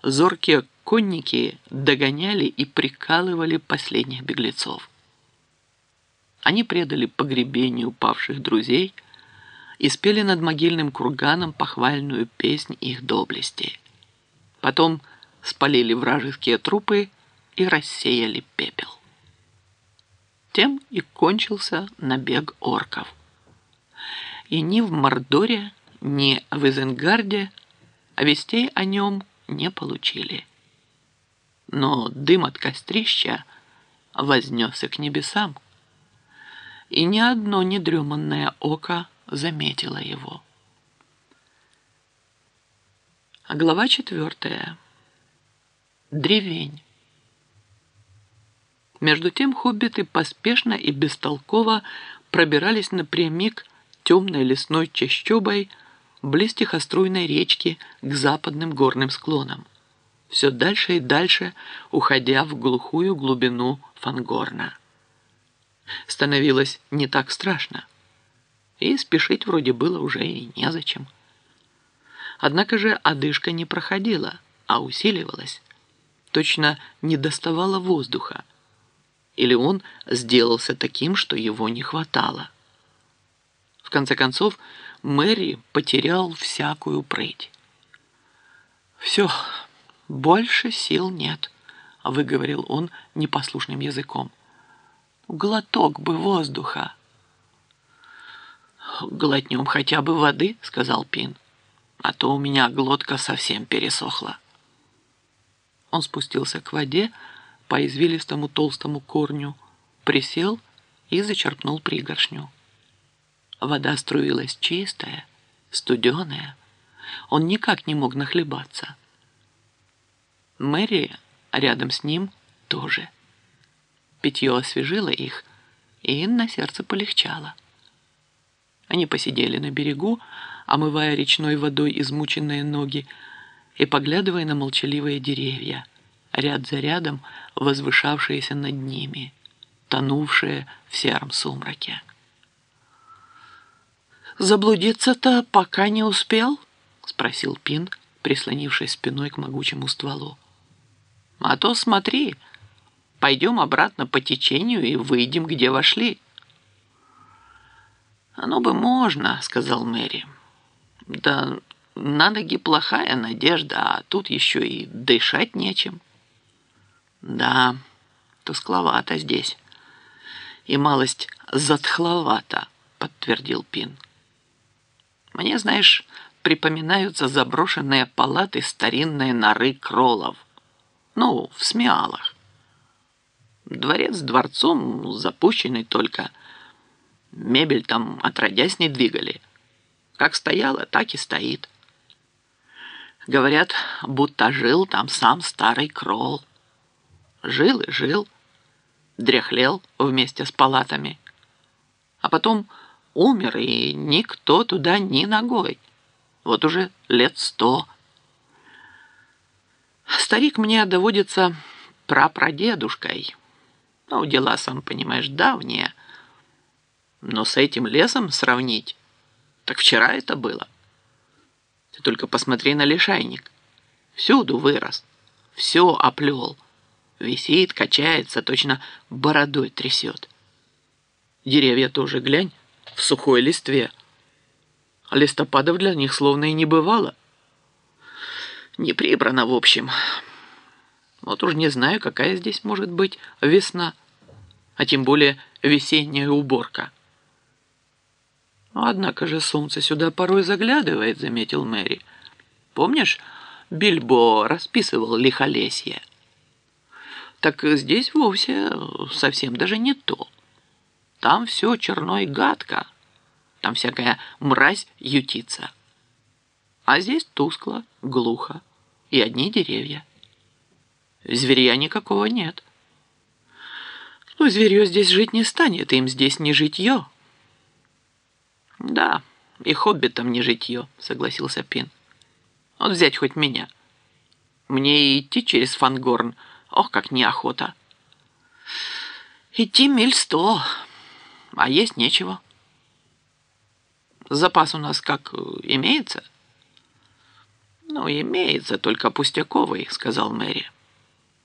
зоркие конники догоняли и прикалывали последних беглецов. Они предали погребению упавших друзей и спели над могильным курганом похвальную песнь их доблести. Потом спалили вражеские трупы и рассеяли пепел. Тем и кончился набег орков. И ни в Мордоре, ни в Изенгарде вестей о нем не получили. Но дым от кострища вознесся к небесам, и ни одно недреманное око заметило его. Глава 4. Древень. Между тем хоббиты поспешно и бестолково пробирались напрямик темной лесной чащобой близ тихоструйной речки к западным горным склонам, все дальше и дальше уходя в глухую глубину Фангорна. Становилось не так страшно, и спешить вроде было уже и незачем. Однако же одышка не проходила, а усиливалась. Точно не доставало воздуха, или он сделался таким, что его не хватало. В конце концов, Мэри потерял всякую прыть. «Все, больше сил нет», — выговорил он непослушным языком. «Глоток бы воздуха». «Глотнем хотя бы воды», — сказал Пин, «а то у меня глотка совсем пересохла». Он спустился к воде по извилистому толстому корню, присел и зачерпнул пригоршню. Вода струилась чистая, студеная. Он никак не мог нахлебаться. Мэри рядом с ним тоже. Питье освежило их, и на сердце полегчало. Они посидели на берегу, омывая речной водой измученные ноги и поглядывая на молчаливые деревья, ряд за рядом возвышавшиеся над ними, тонувшие в сером сумраке. «Заблудиться-то пока не успел?» — спросил Пин, прислонившись спиной к могучему стволу. «А то смотри, пойдем обратно по течению и выйдем, где вошли». «Ну бы можно», — сказал Мэри. «Да на ноги плохая надежда, а тут еще и дышать нечем». «Да, тускловато здесь. И малость затхловато», — подтвердил Пин. «Мне, знаешь, припоминаются заброшенные палаты старинной норы кроллов. Ну, в Смиалах. Дворец дворцом запущенный только. Мебель там отродясь не двигали. Как стояла, так и стоит. Говорят, будто жил там сам старый кролл. Жил и жил, дряхлел вместе с палатами. А потом умер, и никто туда ни ногой. Вот уже лет 100. Старик мне доводится прапрадедушкой. Ну, дела, сам понимаешь, давние. Но с этим лесом сравнить, так вчера это было. Ты только посмотри на лишайник. Всюду вырос, все оплел. Висит, качается, точно бородой трясет. Деревья тоже, глянь, в сухой листве. Листопадов для них словно и не бывало. Не прибрано, в общем. Вот уж не знаю, какая здесь может быть весна, а тем более весенняя уборка. «Однако же солнце сюда порой заглядывает», — заметил Мэри. «Помнишь, Бильбо расписывал лихолесье? Так здесь вовсе совсем даже не то. Там все черно и гадко. Там всякая мразь ютится. А здесь тускло, глухо и одни деревья. Зверя никакого нет. Ну, зверье здесь жить не станет, им здесь не житье». «Да, и хоббитам не житье», — согласился Пин. «Вот взять хоть меня. Мне и идти через Фангорн, ох, как неохота. Идти миль 100, а есть нечего. Запас у нас как имеется?» «Ну, имеется только пустяковый», — сказал Мэри.